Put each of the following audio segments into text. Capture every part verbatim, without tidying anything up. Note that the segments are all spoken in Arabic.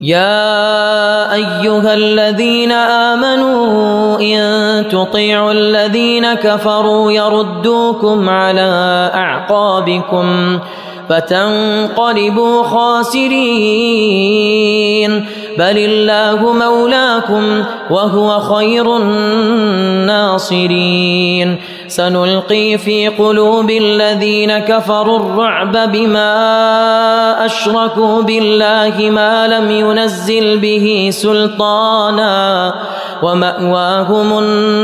يا أيها الذين آمنوا إن تطيعوا الذين كفروا يردوكم على أعقابكم فتنقلبوا خاسرين بل الله مولاكم وهو خير الناصرين سنلقي في قلوب الذين كفروا الرعب بما أشركوا بالله ما لم ينزل به سلطانا ومأواهم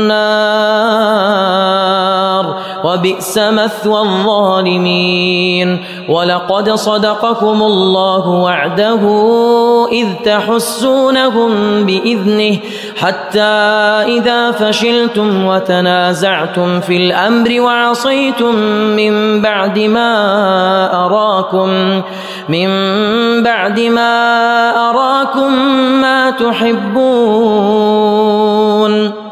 النار وبئس مثوى الظالمين ولقد صدقكم الله وعده إذ تحسونهم بإذنه حتى إذا فشلتم وتنازعتم في الأمر وعصيتم من بعد ما أراكم من بعد ما أراكم ما تحبون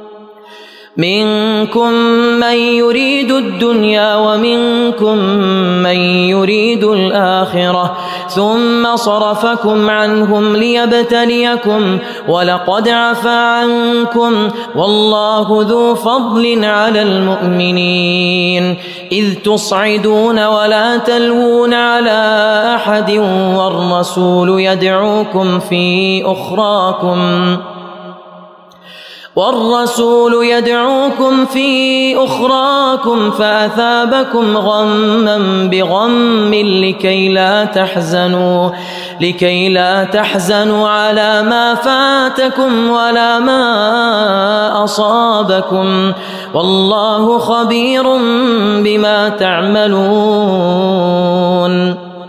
منكم من يريد الدنيا ومنكم من يريد الآخرة ثم صرفكم عنهم ليبتليكم ولقد عفا عنكم والله ذو فضل على المؤمنين إذ تصعدون ولا تلوون على أحد والرسول يدعوكم في أخراكم والرسول يدعوكم في أخراكم فأثابكم غما بغم لكي لا تحزنوا لكي لا تحزنوا على ما فاتكم ولا ما أصابكم والله خبير بما تعملون